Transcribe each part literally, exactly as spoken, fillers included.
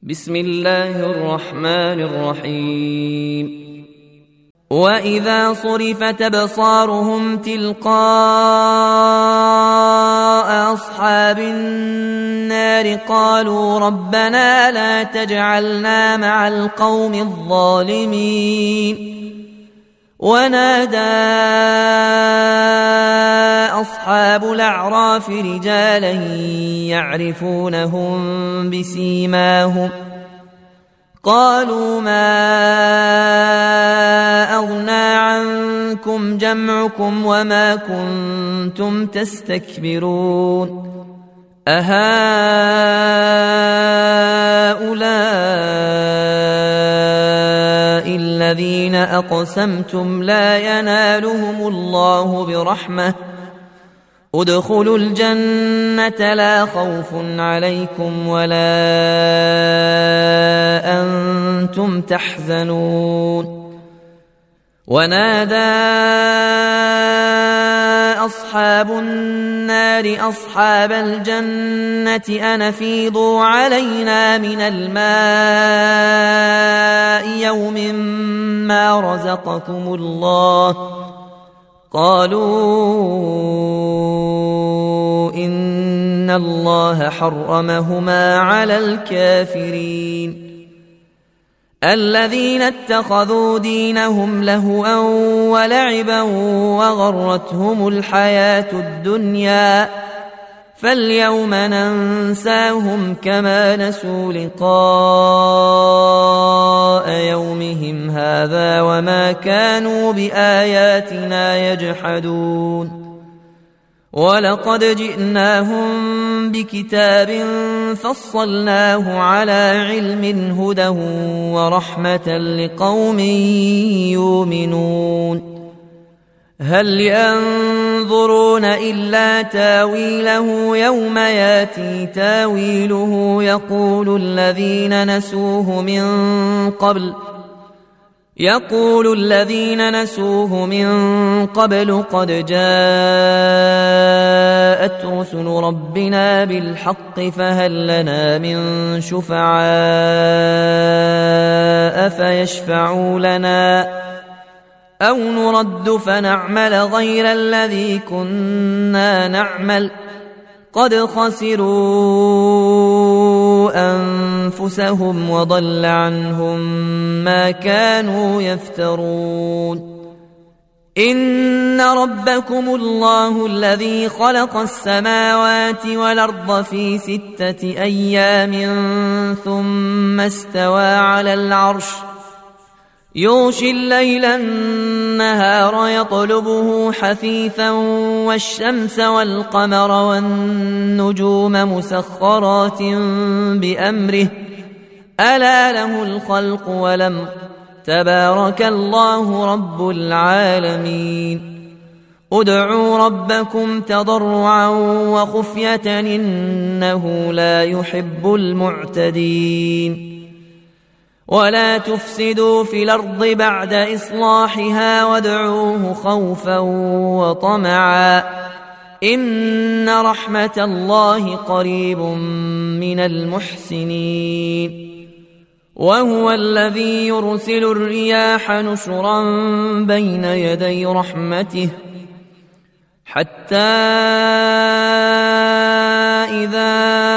بسم الله الرحمن الرحيم وإذا صرفت أبصارهم تلقاء أصحاب النار قالوا ربنا لا تجعلنا مع القوم الظالمين ونادى أصحاب الأعراف رجالا يعرفونهم بسيماهم قالوا ما أغنى عنكم جمعكم وما كنتم تستكبرون أهؤلاء الذين أقسمتم لا ينالهم الله برحمة ادخلوا الجنة لا خوف عليكم ولا أنتم تحزنون ونادى أصحاب النار أصحاب الجنة أن أفيضوا علينا من الماء يوم ما رزقكم الله قالوا إن الله حرمهما على الكافرين الذين اتخذوا دينهم لهوا ولعبا وغرتهم الحياة الدنيا فاليوم ننساهم كما نسوا لقاء يومهم هذا وما كانوا بآياتنا يجحدون ولقد جئناهم بكتاب فصلناه على علم هدى ورحمة لقوم يؤمنون هل ينظرون إلا تاويله يوم ياتي تاويله يقول الذين نسوه من قبل يقول الذين نسوه من قبل قد جاءت رسل ربنا بالحق فهل لنا من شفعاء فيشفعوا لنا أو نرد فنعمل غير الذي كنا نعمل قد خسروا أنفسهم وضل عنهم ما كانوا يفترون إن ربكم الله الذي خلق السماوات والأرض في ستة أيام ثم استوى على العرش يغشي الليل النهار يطلبه حثيثا والشمس والقمر والنجوم مسخرات بأمره ألا له الخلق والأمر تبارك الله رب العالمين ادعوا ربكم تضرعا وخفية إنه لا يحب المعتدين ولا تفسدوا في الأرض بعد إصلاحها وادعوه خوفا وطمعا إن رحمة الله قريب من المحسنين وهو الذي يرسل الرياح نشرا بين يدي رحمته حتى إذا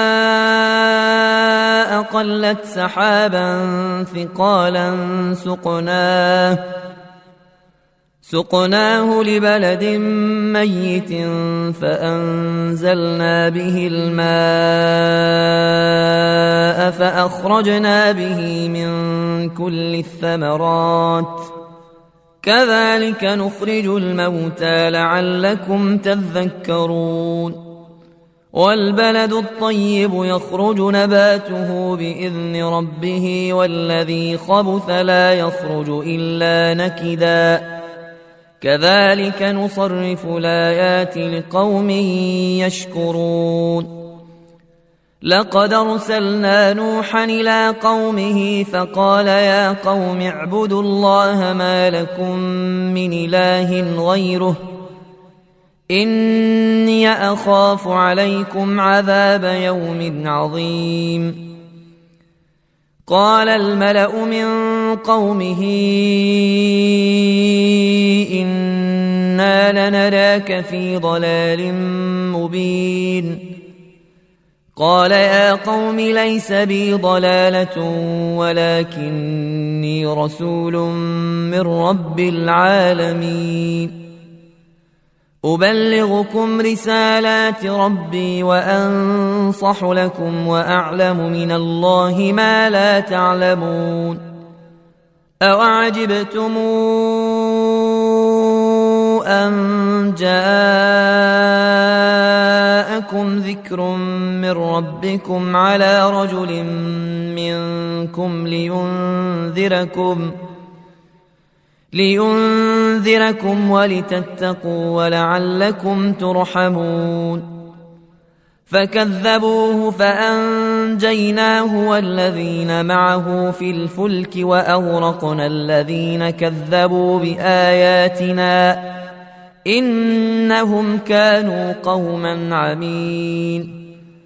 أقلت سحابا ثقالا سقناه سقناه لبلد ميت فأنزلنا به الماء فأخرجنا به من كل الثمرات كذلك نخرج الموتى لعلكم تذكرون والبلد الطيب يخرج نباته بإذن ربه والذي خبث لا يخرج إلا نكدا كذلك نصرف الآيات لقوم يشكرون لقد أرسلنا نوحا إلى قومه فقال يا قوم اعبدوا الله ما لكم من إله غيره إني أخاف عليكم عذاب يوم عظيم قال الملأ من قومه إنا لنراك في ضلال مبين قال يا قوم ليس بي ضلالة ولكني رسول من رب العالمين أبلغكم رسالات ربي وأنصح لكم وأعلم من الله ما لا تعلمون أوعجبتم أن جاءكم ذكر من ربكم على رجل منكم لينذركم لينذركم ولتتقوا ولعلكم ترحمون فكذبوه فأنجيناه والذين معه في الفلك وأغرقنا الذين كذبوا بآياتنا إنهم كانوا قوما عمين